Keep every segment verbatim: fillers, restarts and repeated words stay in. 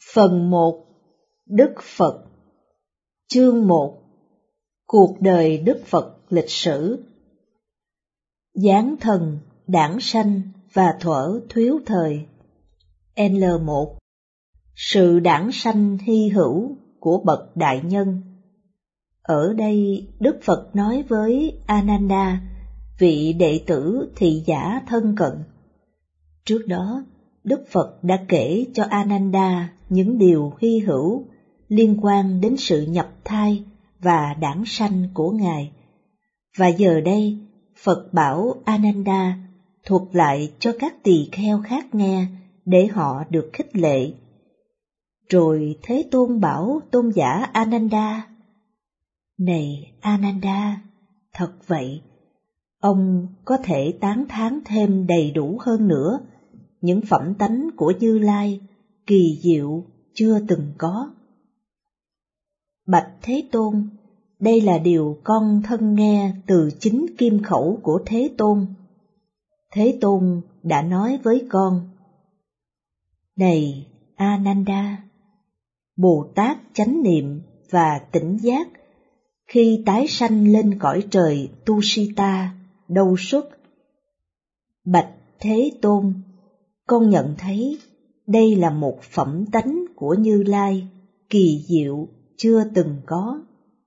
Phần một. Đức Phật. Chương một. Cuộc đời Đức Phật lịch sử. Giáng thần, đản sanh và thuở thuyếu thời. N một. Sự đản sanh hy hữu của bậc đại nhân. Ở đây Đức Phật nói với Ananda, vị đệ tử thị giả thân cận. Trước đó, Đức Phật đã kể cho Ananda những điều hy hữu liên quan đến sự nhập thai và đản sanh của Ngài. Và giờ đây, Phật bảo Ananda thuật lại cho các tỳ kheo khác nghe để họ được khích lệ. Rồi Thế Tôn bảo tôn giả Ananda: Này Ananda, thật vậy, ông có thể tán thán thêm đầy đủ hơn nữa những phẩm tánh của Như Lai kỳ diệu chưa từng có. Bạch Thế Tôn, đây là điều con thân nghe từ chính kim khẩu của Thế Tôn. Thế Tôn đã nói với con: Này Ananda, Bồ Tát chánh niệm và tỉnh giác khi tái sanh lên cõi trời Tusita đâu xuất? Bạch Thế Tôn, con nhận thấy đây là một phẩm tánh của Như Lai kỳ diệu chưa từng có.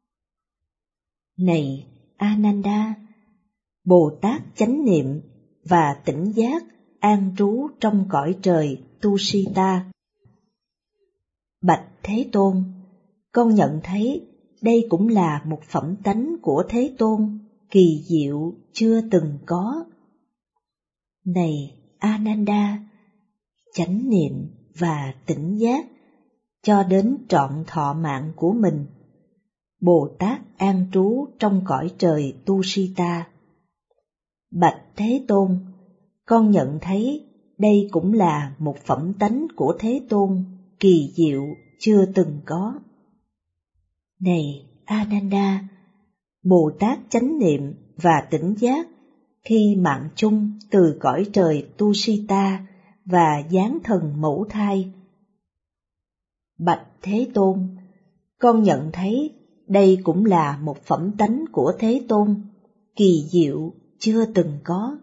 Này Ananda, Bồ Tát chánh niệm và tỉnh giác an trú trong cõi trời Tusita. Bạch Thế Tôn, con nhận thấy đây cũng là một phẩm tánh của Thế Tôn kỳ diệu chưa từng có. Này Ananda, chánh niệm và tỉnh giác cho đến trọn thọ mạng của mình, Bồ Tát an trú trong cõi trời Tusita. Bạch Thế Tôn, con nhận thấy đây cũng là một phẩm tánh của Thế Tôn kỳ diệu chưa từng có. Này Ananda, Bồ Tát chánh niệm và tỉnh giác khi mạng chung từ cõi trời Tusita và giáng thần mẫu thai. Bạch Thế Tôn, con nhận thấy đây cũng là một phẩm tánh của Thế Tôn kỳ diệu chưa từng có.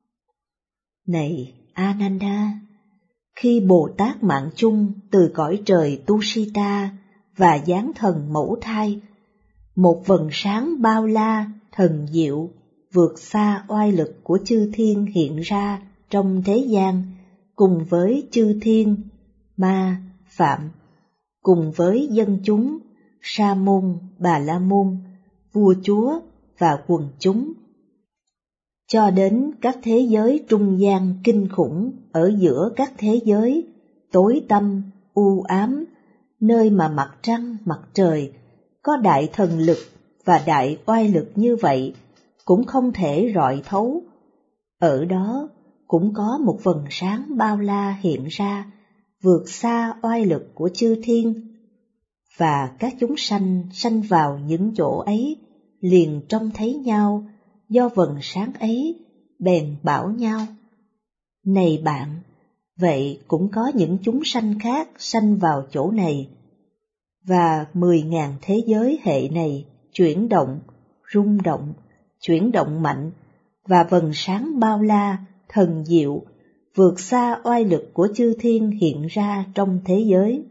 Này Ananda, khi Bồ Tát mạng chung từ cõi trời Tusita và giáng thần mẫu thai, một vầng sáng bao la thần diệu vượt xa oai lực của chư thiên hiện ra trong thế gian, cùng với chư thiên, ma, phạm, cùng với dân chúng, sa môn, bà la môn, vua chúa và quần chúng, cho đến các thế giới trung gian kinh khủng ở giữa các thế giới, tối tăm, u ám, nơi mà mặt trăng, mặt trời có đại thần lực và đại oai lực như vậy cũng không thể rọi thấu. Ở đó cũng có một vầng sáng bao la hiện ra, vượt xa oai lực của chư thiên, và các chúng sanh sanh vào những chỗ ấy liền trông thấy nhau, do vầng sáng ấy bèn bảo nhau: Này bạn, vậy cũng có những chúng sanh khác sanh vào chỗ này, và mười ngàn thế giới hệ này chuyển động, rung động, chuyển động mạnh, và vầng sáng bao la, thần diệu, vượt xa oai lực của chư thiên hiện ra trong thế giới.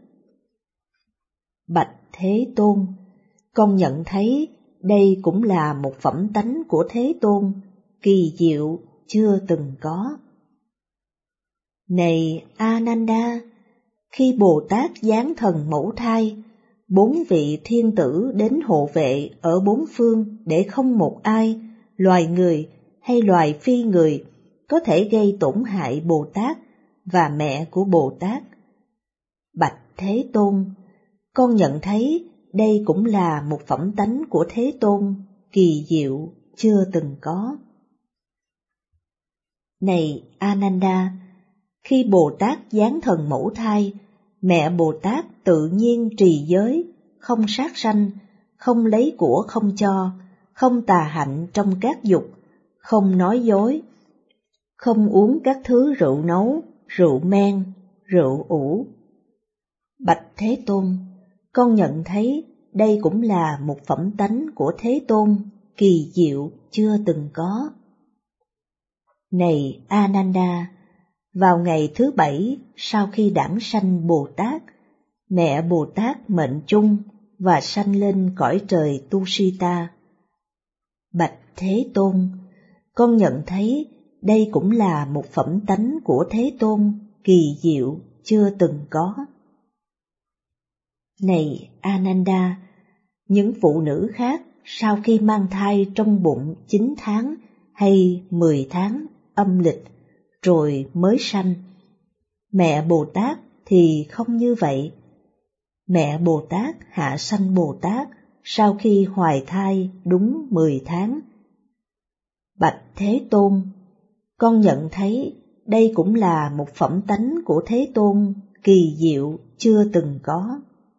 Bạch Thế Tôn, con nhận thấy đây cũng là một phẩm tánh của Thế Tôn kỳ diệu chưa từng có. Này Ananda, khi Bồ Tát giáng thần mẫu thai, bốn vị thiên tử đến hộ vệ ở bốn phương để không một ai, loài người hay loài phi người, có thể gây tổn hại Bồ Tát và mẹ của Bồ Tát. Bạch Thế Tôn, con nhận thấy đây cũng là một phẩm tánh của Thế Tôn kỳ diệu chưa từng có. Này Ananda, khi Bồ Tát giáng thần mẫu thai, mẹ Bồ Tát tự nhiên trì giới, không sát sanh, không lấy của không cho, không tà hạnh trong các dục, không nói dối, không uống các thứ rượu nấu, rượu men, rượu ủ. Bạch Thế Tôn, con nhận thấy đây cũng là một phẩm tánh của Thế Tôn, kỳ diệu chưa từng có. Này Ananda, vào ngày thứ bảy sau khi đản sanh Bồ Tát, mẹ Bồ Tát mệnh chung và sanh lên cõi trời Tusita. Bạch Thế Tôn, con nhận thấy đây cũng là một phẩm tánh của Thế Tôn, kỳ diệu chưa từng có. Này Ananda, những phụ nữ khác sau khi mang thai trong bụng chín tháng hay mười tháng âm lịch rồi mới sanh, mẹ Bồ Tát thì không như vậy. Mẹ Bồ Tát hạ sanh Bồ Tát sau khi hoài thai đúng mười tháng. Bạch Thế Tôn, con nhận thấy đây cũng là một phẩm tánh của Thế Tôn, kỳ diệu chưa từng có.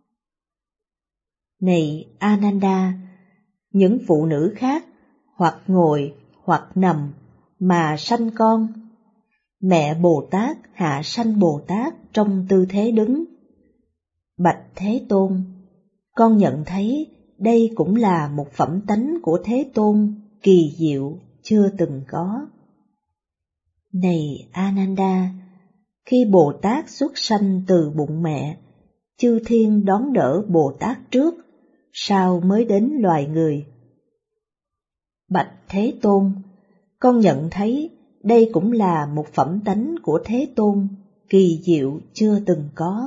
Này Ananda, những phụ nữ khác hoặc ngồi hoặc nằm mà sanh con, mẹ Bồ Tát hạ sanh Bồ Tát trong tư thế đứng. Bạch Thế Tôn, con nhận thấy đây cũng là một phẩm tánh của Thế Tôn, kỳ diệu chưa từng có. Này Ananda, khi Bồ Tát xuất sanh từ bụng mẹ, chư thiên đón đỡ Bồ Tát trước, sau mới đến loài người. Bạch Thế Tôn, con nhận thấy đây cũng là một phẩm tánh của Thế Tôn, kỳ diệu chưa từng có.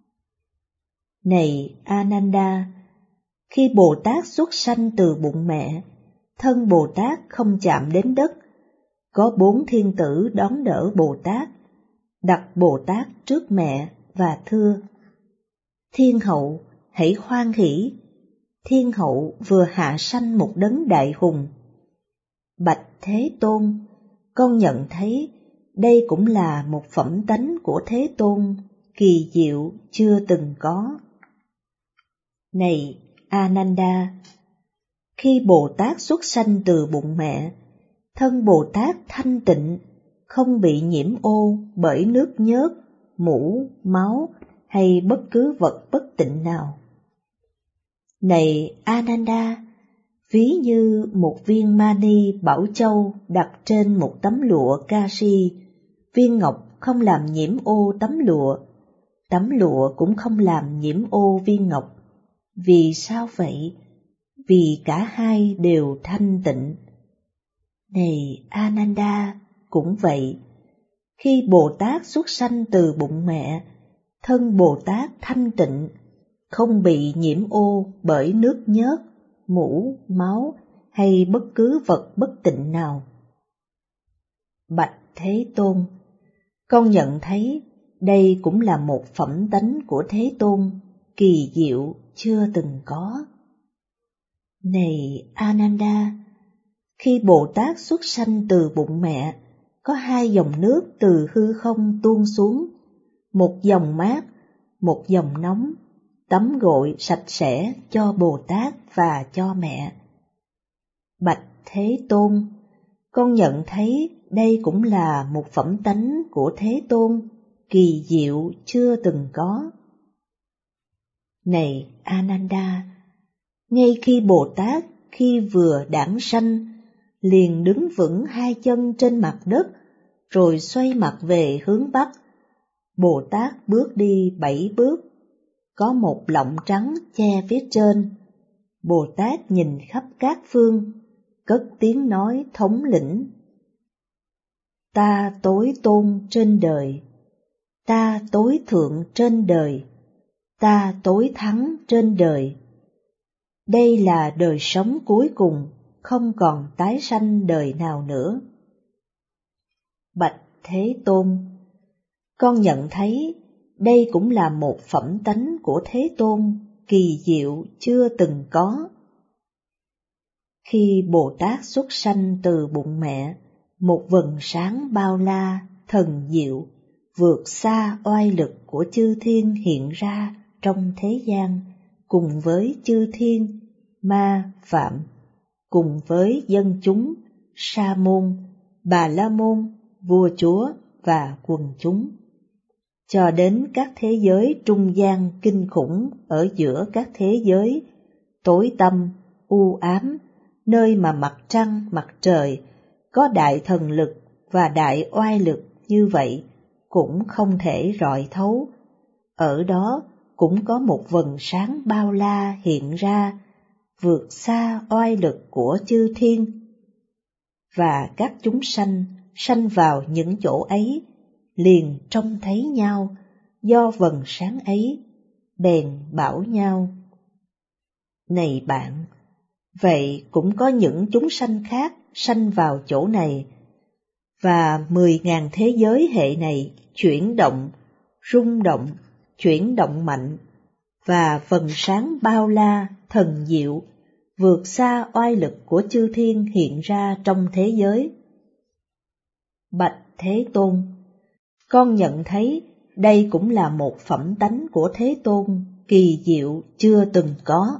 Này Ananda, khi Bồ Tát xuất sanh từ bụng mẹ, thân Bồ Tát không chạm đến đất, có bốn thiên tử đón đỡ Bồ Tát, đặt Bồ Tát trước mẹ và thưa: Thiên hậu, hãy hoan hỷ, Thiên hậu vừa hạ sanh một đấng đại hùng. Bạch Thế Tôn, con nhận thấy đây cũng là một phẩm tánh của Thế Tôn, kỳ diệu chưa từng có. Này Ananda, khi Bồ Tát xuất sanh từ bụng mẹ, thân Bồ Tát thanh tịnh, không bị nhiễm ô bởi nước nhớt, mũ, máu hay bất cứ vật bất tịnh nào. Này Ananda, ví như một viên mani bảo châu đặt trên một tấm lụa ca-si, viên ngọc không làm nhiễm ô tấm lụa, tấm lụa cũng không làm nhiễm ô viên ngọc. Vì sao vậy? Vì cả hai đều thanh tịnh. Này Ananda, cũng vậy, khi Bồ Tát xuất sanh từ bụng mẹ, thân Bồ Tát thanh tịnh, không bị nhiễm ô bởi nước nhớt, mũ, máu hay bất cứ vật bất tịnh nào. Bạch Thế Tôn, con nhận thấy đây cũng là một phẩm tánh của Thế Tôn, kỳ diệu chưa từng có. Này Ananda, khi Bồ Tát xuất sanh từ bụng mẹ, có hai dòng nước từ hư không tuôn xuống, một dòng mát, một dòng nóng, tắm gội sạch sẽ cho Bồ Tát và cho mẹ. Bạch Thế Tôn, con nhận thấy đây cũng là một phẩm tánh của Thế Tôn, kỳ diệu chưa từng có. Này Ananda, ngay khi Bồ Tát khi vừa đản sanh, liền đứng vững hai chân trên mặt đất, rồi xoay mặt về hướng Bắc. Bồ Tát bước đi bảy bước, có một lọng trắng che phía trên. Bồ Tát nhìn khắp các phương, cất tiếng nói thống lĩnh: Ta tối tôn trên đời, ta tối thượng trên đời, ta tối thắng trên đời. Đây là đời sống cuối cùng, không còn tái sanh đời nào nữa. Bạch Thế Tôn, con nhận thấy đây cũng là một phẩm tánh của Thế Tôn, kỳ diệu chưa từng có. Khi Bồ Tát xuất sanh từ bụng mẹ, một vầng sáng bao la, thần diệu, vượt xa oai lực của chư thiên hiện ra trong thế gian, cùng với chư thiên, ma, phạm, cùng với dân chúng, sa môn, bà la môn, vua chúa và quần chúng. cho đến các thế giới trung gian kinh khủng ở giữa các thế giới tối tăm, u ám, nơi mà mặt trăng, mặt trời có đại thần lực và đại oai lực như vậy cũng không thể rọi thấu. Ở đó cũng có một vầng sáng bao la hiện ra, vượt xa oai lực của chư thiên. Và các chúng sanh sanh vào những chỗ ấy, liền trông thấy nhau do vầng sáng ấy, bèn bảo nhau: Này bạn, vậy cũng có những chúng sanh khác sanh vào chỗ này, và mười ngàn thế giới hệ này chuyển động, rung động, chuyển động mạnh, và vầng sáng bao la, thần diệu, vượt xa oai lực của chư thiên hiện ra trong thế giới. Bạch Thế Tôn, con nhận thấy đây cũng là một phẩm tánh của Thế Tôn kỳ diệu chưa từng có.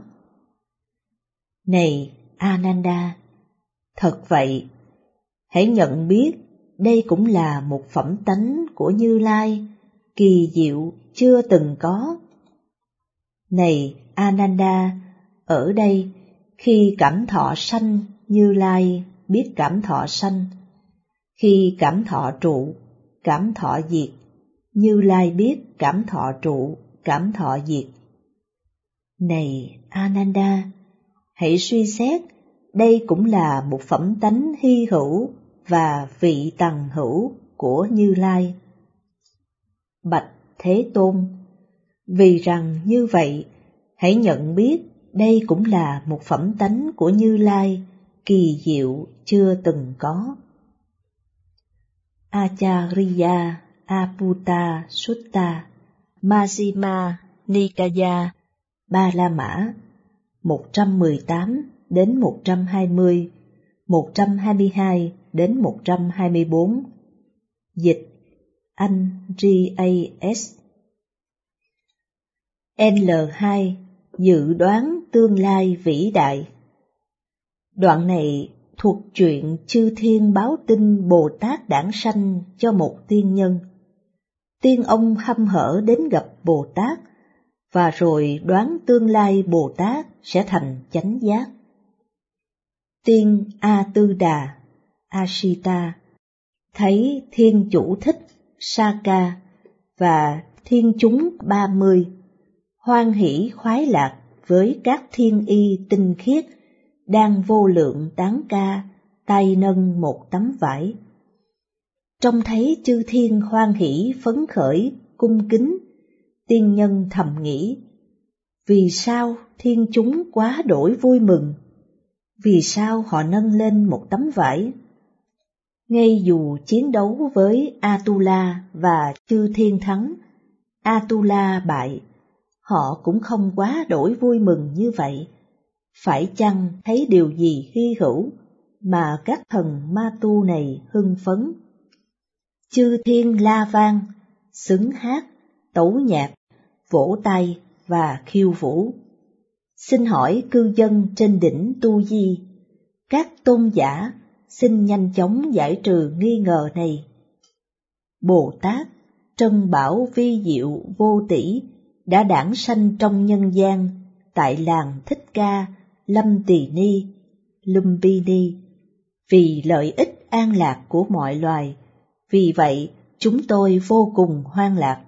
Này Ananda, thật vậy, hãy nhận biết đây cũng là một phẩm tánh của Như Lai kỳ diệu chưa từng có. Này Ananda, ở đây khi cảm thọ sanh, Như Lai biết cảm thọ sanh; khi cảm thọ trụ, cảm thọ diệt, Như Lai biết cảm thọ trụ, cảm thọ diệt. Này Ananda, hãy suy xét, đây cũng là một phẩm tánh hy hữu và vị tằng hữu của Như Lai. Bạch Thế Tôn, vì rằng như vậy, hãy nhận biết đây cũng là một phẩm tánh của Như Lai kỳ diệu chưa từng có. Acharya Aputta Sutta Majjhima Nikaya Ba La Mã một trăm mười tám đến một trăm hai mươi, một trăm hai mươi hai đến một trăm hai mươi bốn. Dịch Anh giê a ét. L hai. Dự đoán tương lai vĩ đại. Đoạn này thuộc truyện chư thiên báo tin Bồ Tát đản sanh cho một tiên nhân. Tiên ông hăm hở đến gặp Bồ Tát, và rồi đoán tương lai Bồ Tát sẽ thành chánh giác. Tiên A Tư Đà, Asita, thấy thiên chủ thích, Saka, và thiên chúng ba mươi, hoan hỷ khoái lạc với các thiên y tinh khiết, đang vô lượng tán ca, tay nâng một tấm vải. Trông thấy chư thiên hoan hỷ phấn khởi, cung kính, tiên nhân thầm nghĩ: vì sao thiên chúng quá đổi vui mừng? Vì sao họ nâng lên một tấm vải? Ngay dù chiến đấu với Atula và chư thiên thắng, Atula bại, họ cũng không quá đổi vui mừng như vậy. Phải chăng thấy điều gì hy hữu mà các thần ma tu này hưng phấn? Chư thiên la vang, xứng hát, tấu nhạc, vỗ tay và khiêu vũ. Xin hỏi cư dân trên đỉnh Tu Di, các tôn giả xin nhanh chóng giải trừ nghi ngờ này. Bồ Tát trân bảo vi diệu vô tỷ đã đản sanh trong nhân gian tại làng Thích Ca, Lâm Tỳ Ni, Lumbini, vì lợi ích an lạc của mọi loài. Vì vậy chúng tôi vô cùng hoan lạc.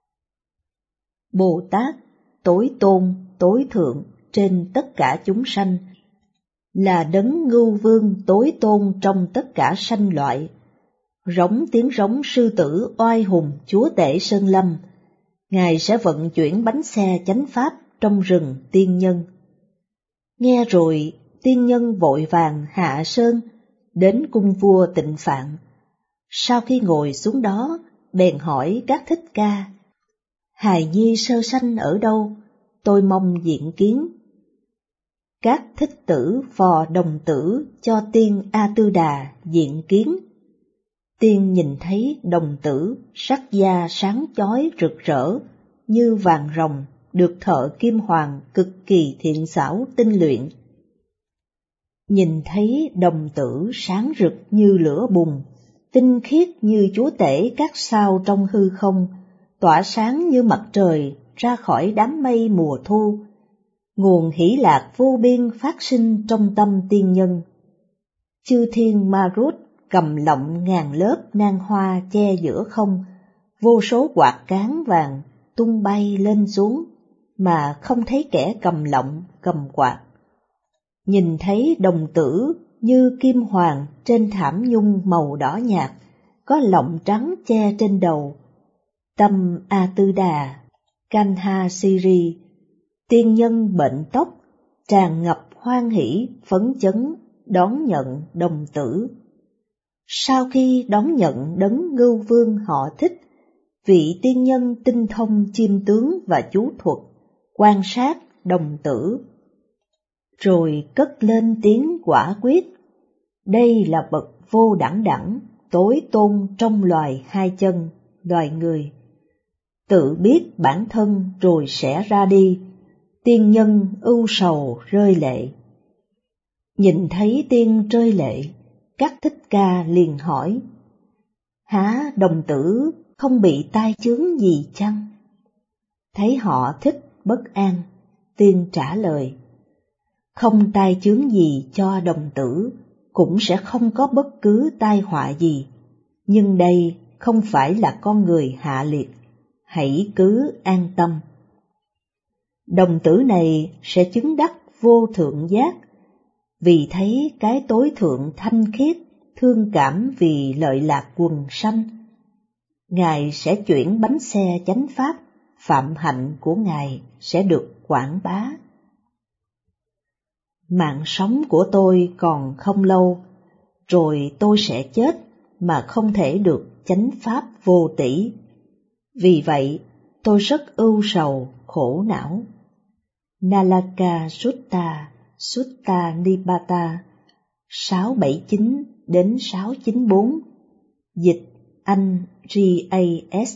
Bồ Tát tối tôn tối thượng trên tất cả chúng sanh, là đấng ngưu vương tối tôn trong tất cả sanh loại. Rống tiếng rống sư tử oai hùng chúa tể sơn lâm, Ngài sẽ vận chuyển bánh xe chánh pháp trong rừng tiên nhân. Nghe rồi, tiên nhân vội vàng hạ sơn, đến cung vua Tịnh Phạn. Sau khi ngồi xuống đó, bèn hỏi các thích ca: hài nhi sơ sanh ở đâu? Tôi mong diện kiến. Các thích tử phò đồng tử cho tiên A Tư Đà diện kiến. Tiên nhìn thấy đồng tử sắc da sáng chói rực rỡ như vàng rồng, được thợ kim hoàng cực kỳ thiện xảo tinh luyện. Nhìn thấy đồng tử sáng rực như lửa bùng, tinh khiết như chúa tể các sao trong hư không, tỏa sáng như mặt trời ra khỏi đám mây mùa thu, nguồn hỷ lạc vô biên phát sinh trong tâm tiên nhân. Chư thiên Marut cầm lọng ngàn lớp nan hoa che giữa không, vô số quạt cán vàng tung bay lên xuống, mà không thấy kẻ cầm lọng cầm quạt. Nhìn thấy đồng tử như kim hoàng trên thảm nhung màu đỏ nhạt, có lọng trắng che trên đầu. Tâm A Tư Đà, Kanha Siri, tiên nhân bệnh tóc, tràn ngập hoan hỷ phấn chấn đón nhận đồng tử. Sau khi đón nhận đấng Ngưu Vương họ Thích, vị tiên nhân tinh thông chiêm tướng và chú thuật, quan sát đồng tử, rồi cất lên tiếng quả quyết: đây là bậc vô đẳng đẳng, tối tôn trong loài hai chân, loài người. Tự biết bản thân rồi sẽ ra đi, tiên nhân ưu sầu rơi lệ. Nhìn thấy tiên rơi lệ, các thích ca liền hỏi: há đồng tử không bị tai chướng gì chăng? Thấy họ thích bất an, tiên trả lời: không tai chướng gì cho đồng tử, cũng sẽ không có bất cứ tai họa gì, nhưng đây không phải là con người hạ liệt, hãy cứ an tâm. Đồng tử này sẽ chứng đắc vô thượng giác, vì thấy cái tối thượng thanh khiết, thương cảm vì lợi lạc quần sanh. Ngài sẽ chuyển bánh xe chánh pháp, phạm hạnh của Ngài sẽ được quảng bá. Mạng sống của tôi còn không lâu, rồi tôi sẽ chết mà không thể được chánh pháp vô tỷ. Vì vậy, tôi rất ưu sầu, khổ não. Nalaka Sutta, Sutta Nipata sáu bảy chín đến sáu chín bốn, dịch Anh G A S.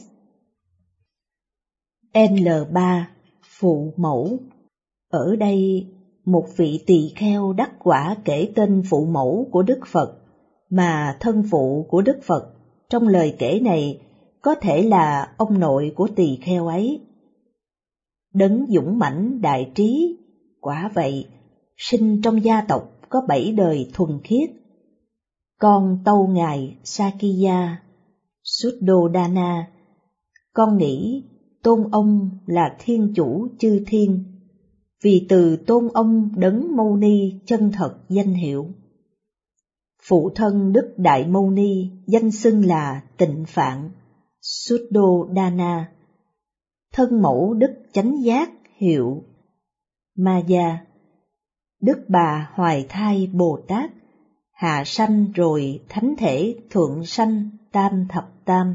L ba Phụ mẫu. Ở đây, một vị tỳ kheo đắc quả kể tên phụ mẫu của Đức Phật, mà thân phụ của Đức Phật trong lời kể này có thể là ông nội của tỳ kheo ấy. Đấng dũng mãnh đại trí, quả vậy, sinh trong gia tộc có bảy đời thuần khiết. Con tâu ngài Sakya, Suddhodana, con nghĩ tôn ông là thiên chủ chư thiên, vì từ tôn ông đấng Mâu Ni chân thật danh hiệu. Phụ thân Đức Đại Mâu Ni danh xưng là Tịnh Phạn, Suddhodana. Thân mẫu Đức Chánh Giác hiệu Maya. Đức bà Hoài Thai Bồ Tát, hạ sanh rồi thánh thể thượng sanh tam thập tam.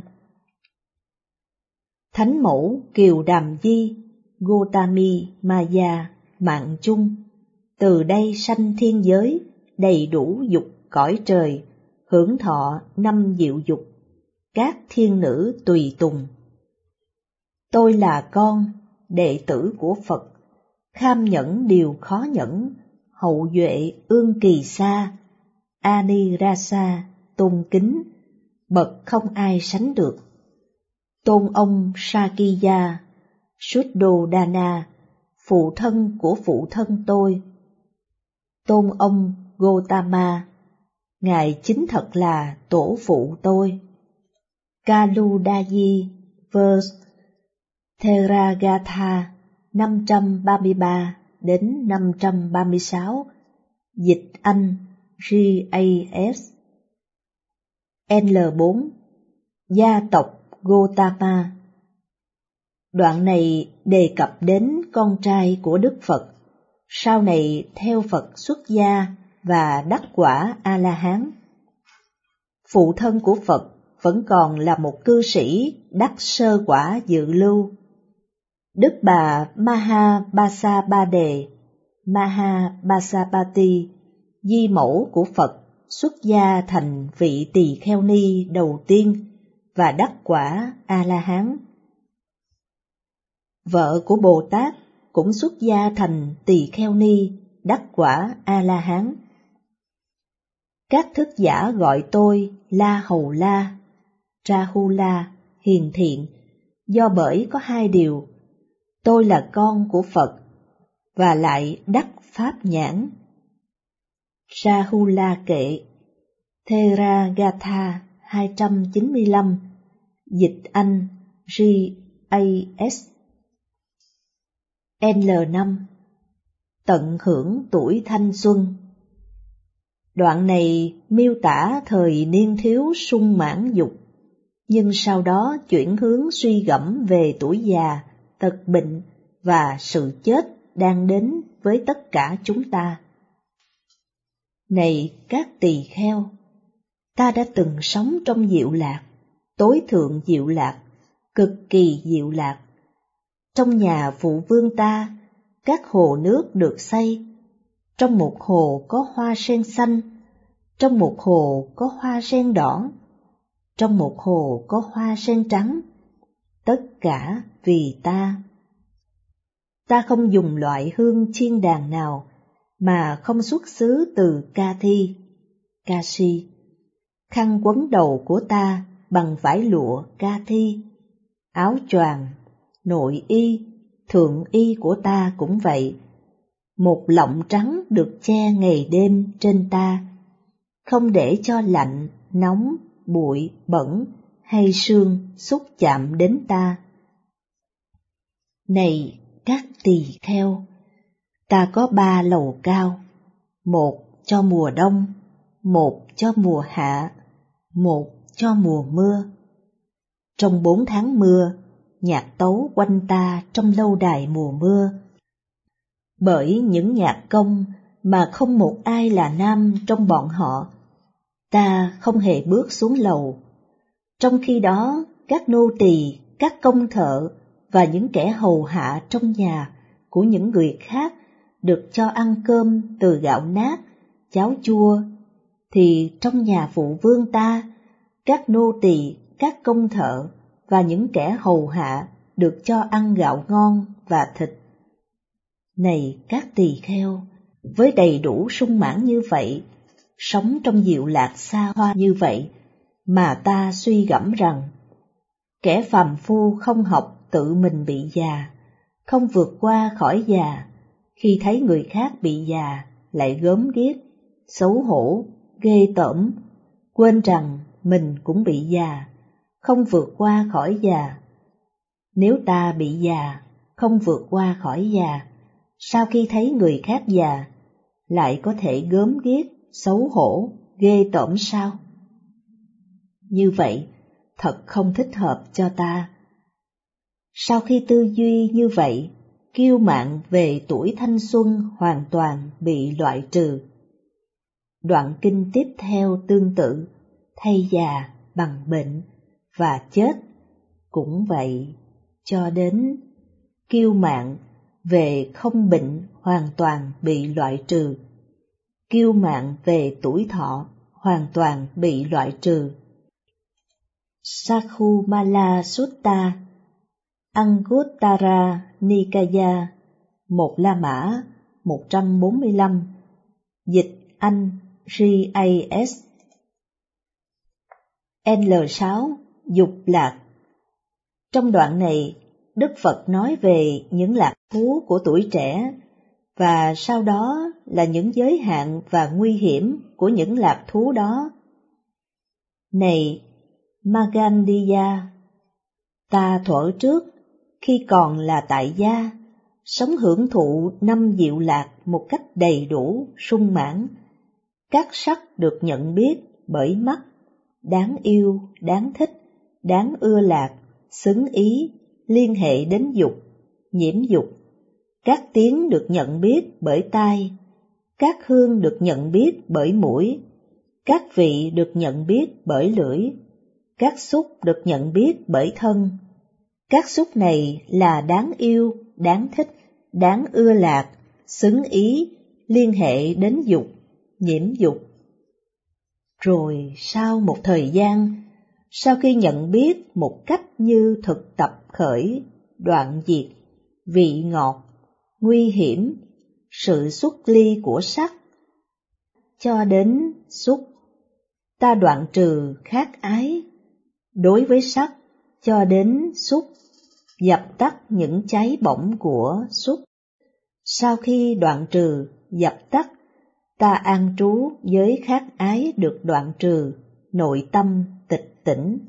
Thánh mẫu Kiều Đàm Di, Gotami Maya mạng chung, từ đây sanh thiên giới, đầy đủ dục cõi trời, hưởng thọ năm diệu dục, các thiên nữ tùy tùng. Tôi là con, đệ tử của Phật, kham nhẫn điều khó nhẫn, hậu duệ ương kỳ sa, Anirasa tôn kính, bậc không ai sánh được. Tôn ông Sakya, Suddhodana, phụ thân của phụ thân tôi. Tôn ông Gotama, ngài chính thật là tổ phụ tôi. Kaludayi, verse Theragatha năm trăm ba mươi ba đến năm trăm ba mươi sáu, dịch Anh G A S. L bốn Gia tộc Gotama. Đoạn này đề cập đến con trai của Đức Phật, sau này theo Phật xuất gia và đắc quả A-la-hán. Phụ thân của Phật vẫn còn là một cư sĩ đắc sơ quả dự lưu. Đức bà Mahabasabade, Mahabasapati, di mẫu của Phật, xuất gia thành vị tỳ kheo ni đầu tiên và đắc quả A-la-hán. Vợ của Bồ Tát cũng xuất gia thành tỳ kheo ni, đắc quả A-la-hán. Các thức giả gọi tôi La Hầu La, Rahula, hiền thiện, do bởi có hai điều: tôi là con của Phật và lại đắc pháp nhãn. Rahula Kệ, Theragatha hai trăm chín mươi lăm, dịch Anh G A S. N năm. Tận hưởng tuổi thanh xuân. Đoạn này miêu tả thời niên thiếu sung mãn dục, nhưng sau đó chuyển hướng suy gẫm về tuổi già, tật bệnh và sự chết đang đến với tất cả chúng ta. Này các tỳ kheo, ta đã từng sống trong diệu lạc, tối thượng diệu lạc, cực kỳ diệu lạc. Trong nhà phụ vương ta, các hồ nước được xây, trong một hồ có hoa sen xanh, trong một hồ có hoa sen đỏ, trong một hồ có hoa sen trắng, tất cả vì ta. Ta không dùng loại hương chiên đàn nào mà không xuất xứ từ Kathi, Kashi. Khăn quấn đầu của ta bằng vải lụa Kathi, áo choàng, nội y, thượng y của ta cũng vậy. Một lọng trắng được che ngày đêm trên ta, không để cho lạnh, nóng, bụi, bẩn hay sương xúc chạm đến ta. Này các tỳ kheo, ta có ba lầu cao, một cho mùa đông, một cho mùa hạ, một cho mùa mưa. Trong bốn tháng mưa, nhạc tấu quanh ta trong lâu đài mùa mưa. Bởi những nhạc công mà không một ai là nam trong bọn họ, ta không hề bước xuống lầu. Trong khi đó, các nô tỳ, các công thợ và những kẻ hầu hạ trong nhà của những người khác được cho ăn cơm từ gạo nát, cháo chua, thì trong nhà phụ vương ta, các nô tỳ, các công thợ và những kẻ hầu hạ được cho ăn gạo ngon và thịt. Này các tỳ kheo, với đầy đủ sung mãn như vậy, sống trong diệu lạc xa hoa như vậy, mà ta suy gẫm rằng, kẻ phàm phu không học tự mình bị già, không vượt qua khỏi già, khi thấy người khác bị già lại gớm ghiếc, xấu hổ, ghê tởm, quên rằng mình cũng bị già, không vượt qua khỏi già. Nếu ta bị già, không vượt qua khỏi già, sau khi thấy người khác già, lại có thể gớm ghiếc, xấu hổ, ghê tởm sao? Như vậy, thật không thích hợp cho ta. Sau khi tư duy như vậy, kiêu mạn về tuổi thanh xuân hoàn toàn bị loại trừ. Đoạn kinh tiếp theo tương tự, thay già bằng bệnh và chết cũng vậy, cho đến kiêu mạn về không bệnh hoàn toàn bị loại trừ, kiêu mạn về tuổi thọ hoàn toàn bị loại trừ. Sakhumala Sutta, Anguttara Nikaya, một La Mã, một trăm bốn mươi lăm, dịch Anh G A S. N sáu. Dục lạc. Trong đoạn này, Đức Phật nói về những lạc thú của tuổi trẻ, và sau đó là những giới hạn và nguy hiểm của những lạc thú đó. Này Magandiya, ta thuở trước, khi còn là tại gia, sống hưởng thụ năm diệu lạc một cách đầy đủ, sung mãn. Các sắc được nhận biết bởi mắt, đáng yêu, đáng thích, đáng ưa lạc, xứng ý, liên hệ đến dục, nhiễm dục. Các tiếng được nhận biết bởi tai, các hương được nhận biết bởi mũi, các vị được nhận biết bởi lưỡi, các xúc được nhận biết bởi thân. Các xúc này là đáng yêu, đáng thích, đáng ưa lạc, xứng ý, liên hệ đến dục, nhiễm dục. Rồi sau một thời gian, sau khi nhận biết một cách như thực tập khởi, đoạn diệt, vị ngọt, nguy hiểm, sự xuất ly của sắc, cho đến xúc, ta đoạn trừ khát ái, đối với sắc cho đến xúc, dập tắt những cháy bỏng của xúc. Sau khi đoạn trừ, dập tắt, ta an trú với khát ái được đoạn trừ, nội tâm tịch tỉnh.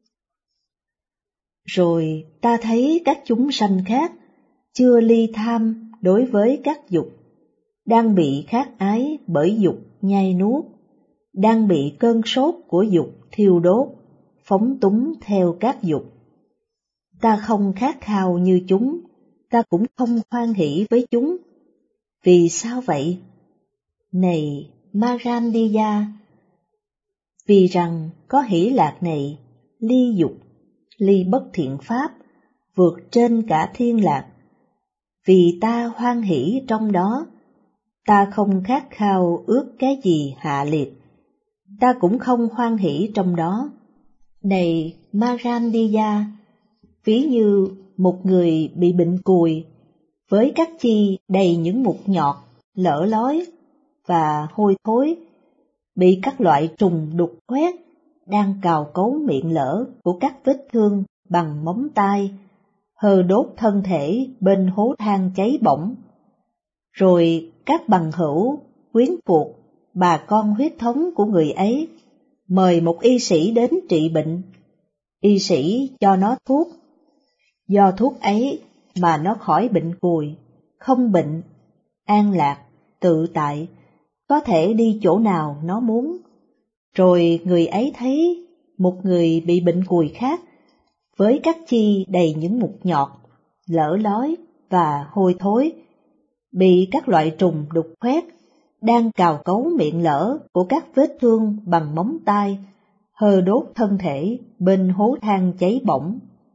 Rồi ta thấy các chúng sanh khác chưa ly tham đối với các dục, đang bị khát ái bởi dục nhai nuốt, đang bị cơn sốt của dục thiêu đốt, phóng túng theo các dục. Ta không khát khao như chúng, ta cũng không hoan hỷ với chúng. Vì sao vậy? Này Magandiya, vì rằng có hỷ lạc này ly dục, ly bất thiện pháp, vượt trên cả thiên lạc. Vì ta hoan hỷ trong đó, ta không khát khao ước cái gì hạ liệt, ta cũng không hoan hỷ trong đó. Này Magandiya, ví như một người bị bệnh cùi, với các chi đầy những mụn nhọt, lở lói và hôi thối, bị các loại trùng đục khoét, đang cào cấu miệng lở của các vết thương bằng móng tay, hơ đốt thân thể bên hố than cháy bỏng. Rồi các bằng hữu, quyến thuộc, bà con huyết thống của người ấy mời một y sĩ đến trị bệnh. Y sĩ cho nó thuốc. Do thuốc ấy mà nó khỏi bệnh cùi, không bệnh, an lạc, tự tại, có thể đi chỗ nào nó muốn. Rồi người ấy thấy một người bị bệnh cùi khác, với các chi đầy những mụn nhọt, lở lói và hôi thối, bị các loại trùng đục khoét, đang cào cấu miệng lở của các vết thương bằng móng tay, hơ đốt thân thể bên hố than cháy bỏng.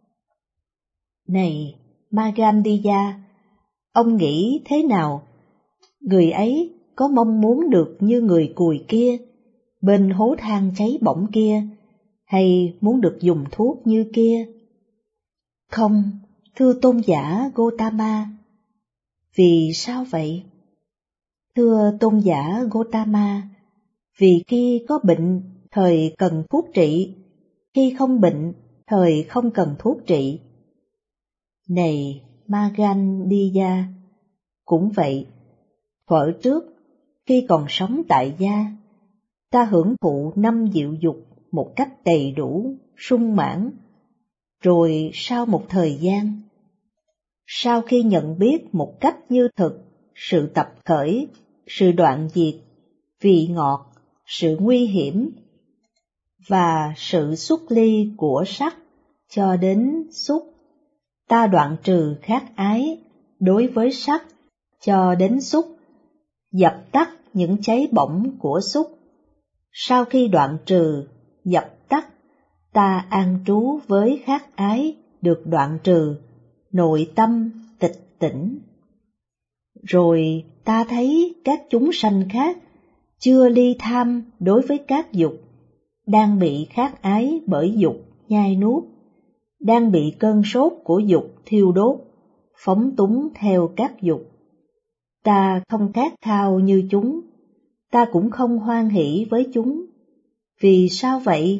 Này Magandiya, ông nghĩ thế nào? Người ấy có mong muốn được như người cùi kia, bên hố than cháy bỏng kia, hay muốn được dùng thuốc như kia? Không, thưa tôn giả Gotama. Vì sao vậy? Thưa tôn giả Gotama, vì khi có bệnh, thời cần thuốc trị, khi không bệnh, thời không cần thuốc trị. Này Magandiya, cũng vậy, thuở trước, khi còn sống tại gia, ta hưởng thụ năm diệu dục một cách đầy đủ, sung mãn. Rồi sau một thời gian, sau khi nhận biết một cách như thực sự tập khởi, sự đoạn diệt, vị ngọt, sự nguy hiểm và sự xuất ly của sắc cho đến xúc, ta đoạn trừ khát ái đối với sắc cho đến xúc, dập tắt những cháy bỏng của xúc. Sau khi đoạn trừ, dập tắt, ta an trú với khát ái được đoạn trừ, nội tâm tịch tỉnh. Rồi ta thấy các chúng sanh khác chưa ly tham đối với các dục, đang bị khát ái bởi dục nhai nuốt, đang bị cơn sốt của dục thiêu đốt, phóng túng theo các dục. Ta không khát khao như chúng, ta cũng không hoan hỷ với chúng. Vì sao vậy?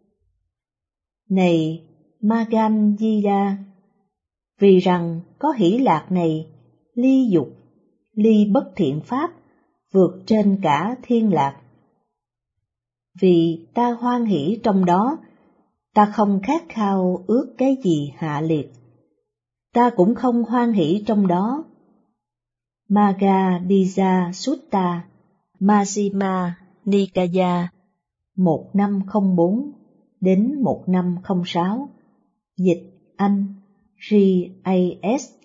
Này Magandiya, vì rằng có hỷ lạc này ly dục, ly bất thiện pháp, vượt trên cả thiên lạc. Vì ta hoan hỷ trong đó, ta không khát khao ước cái gì hạ liệt, ta cũng không hoan hỷ trong đó. Magadisa Sutta, Majjhima Nikaya một năm không bốn đến một năm không sáu, dịch Anh G A S